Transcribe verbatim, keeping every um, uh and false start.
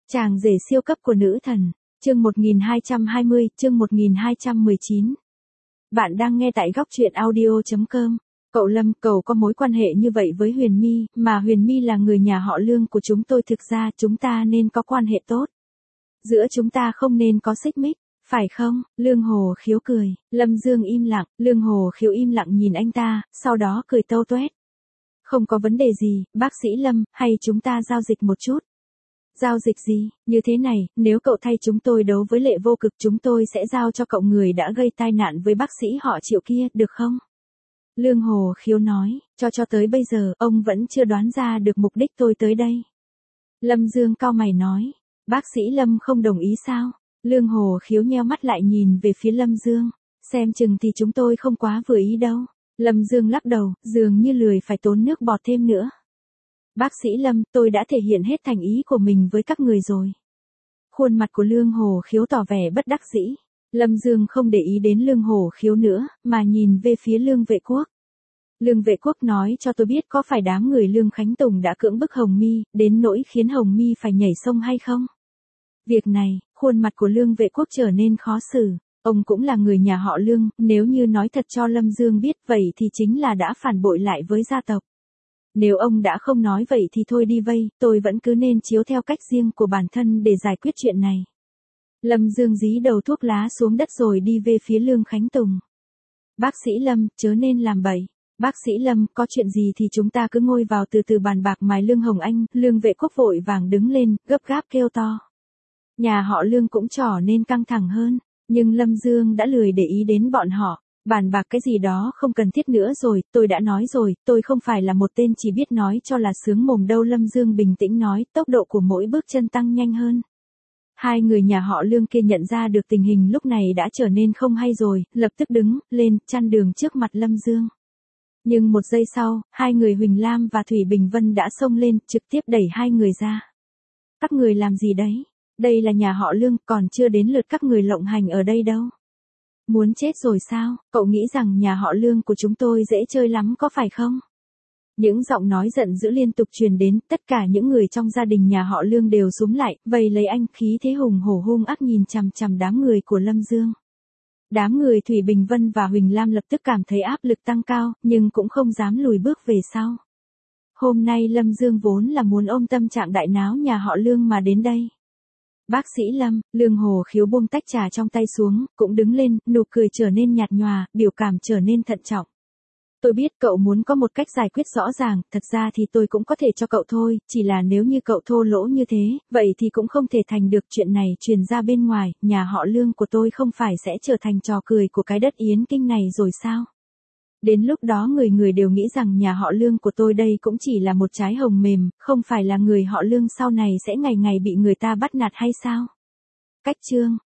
Chàng rể siêu cấp của nữ thần, chương một nghìn hai trăm hai mươi, chương một nghìn hai trăm mười chín. Bạn đang nghe tại góc truyện audio chấm com. Cậu Lâm, cậu có mối quan hệ như vậy với Huyền My, mà Huyền My là người nhà họ Lương của chúng tôi, thực ra chúng ta nên có quan hệ tốt. Giữa chúng ta không nên có xích mích, phải không? Lương Hồ Khiếu cười, Lâm Dương im lặng, Lương Hồ Khiếu im lặng nhìn anh ta, sau đó cười tâu tuét. Không có vấn đề gì, bác sĩ Lâm, hay chúng ta giao dịch một chút. Giao dịch gì? Như thế này, nếu cậu thay chúng tôi đấu với Lệ Vô Cực, chúng tôi sẽ giao cho cậu người đã gây tai nạn với bác sĩ họ Triệu kia, được không? Lương Hồ Khiếu nói, cho cho tới bây giờ, ông vẫn chưa đoán ra được mục đích tôi tới đây. Lâm Dương cau mày nói, bác sĩ Lâm không đồng ý sao? Lương Hồ Khiếu nheo mắt lại nhìn về phía Lâm Dương, xem chừng thì chúng tôi không quá vừa ý đâu. Lâm Dương lắc đầu, dường như lười phải tốn nước bọt thêm nữa. Bác sĩ Lâm, tôi đã thể hiện hết thành ý của mình với các người rồi. Khuôn mặt của Lương Hồ Khiếu tỏ vẻ bất đắc dĩ. Lâm Dương không để ý đến Lương Hồ Khiếu nữa, mà nhìn về phía Lương Vệ Quốc. Lương Vệ Quốc nói cho tôi biết có phải đám người Lương Khánh Tùng đã cưỡng bức Hồng My, đến nỗi khiến Hồng My phải nhảy sông hay không? Việc này, khuôn mặt của Lương Vệ Quốc trở nên khó xử. Ông cũng là người nhà họ Lương, nếu như nói thật cho Lâm Dương biết vậy thì chính là đã phản bội lại với gia tộc. Nếu ông đã không nói vậy thì thôi đi vây, tôi vẫn cứ nên chiếu theo cách riêng của bản thân để giải quyết chuyện này. Lâm Dương dí đầu thuốc lá xuống đất rồi đi về phía Lương Khánh Tùng. Bác sĩ Lâm, chớ nên làm bậy. Bác sĩ Lâm, có chuyện gì thì chúng ta cứ ngồi vào từ từ bàn bạc mài Lương Hồng Anh. Lương Vệ Quốc vội vàng đứng lên, gấp gáp kêu to. Nhà họ Lương cũng trở nên căng thẳng hơn, nhưng Lâm Dương đã lười để ý đến bọn họ. Bàn bạc cái gì đó không cần thiết nữa rồi, tôi đã nói rồi, tôi không phải là một tên chỉ biết nói cho là sướng mồm đâu. Lâm Dương bình tĩnh nói, tốc độ của mỗi bước chân tăng nhanh hơn. Hai người nhà họ Lương kia nhận ra được tình hình lúc này đã trở nên không hay rồi, lập tức đứng lên, chặn đường trước mặt Lâm Dương. Nhưng một giây sau, hai người Huỳnh Lam và Thủy Bình Vân đã xông lên, trực tiếp đẩy hai người ra. Các người làm gì đấy? Đây là nhà họ Lương, còn chưa đến lượt các người lộng hành ở đây đâu. Muốn chết rồi sao? Cậu nghĩ rằng nhà họ Lương của chúng tôi dễ chơi lắm có phải không? Những giọng nói giận dữ liên tục truyền đến, tất cả những người trong gia đình nhà họ Lương đều xúm lại, vây lấy anh, khí thế hùng hổ hung ác nhìn chằm chằm đám người của Lâm Dương. Đám người Thủy Bình Vân và Huỳnh Lam lập tức cảm thấy áp lực tăng cao, nhưng cũng không dám lùi bước về sau. Hôm nay Lâm Dương vốn là muốn ôm tâm trạng đại náo nhà họ Lương mà đến đây. Bác sĩ Lâm, Lương Hồ Khiếu buông tách trà trong tay xuống, cũng đứng lên, nụ cười trở nên nhạt nhòa, biểu cảm trở nên thận trọng. Tôi biết cậu muốn có một cách giải quyết rõ ràng, thật ra thì tôi cũng có thể cho cậu thôi, chỉ là nếu như cậu thô lỗ như thế, vậy thì cũng không thể thành được. Chuyện này truyền ra bên ngoài, nhà họ Lương của tôi không phải sẽ trở thành trò cười của cái đất Yến Kinh này rồi sao? Đến lúc đó người người đều nghĩ rằng nhà họ Lương của tôi đây cũng chỉ là một trái hồng mềm, không phải là người họ Lương sau này sẽ ngày ngày bị người ta bắt nạt hay sao? Cách chương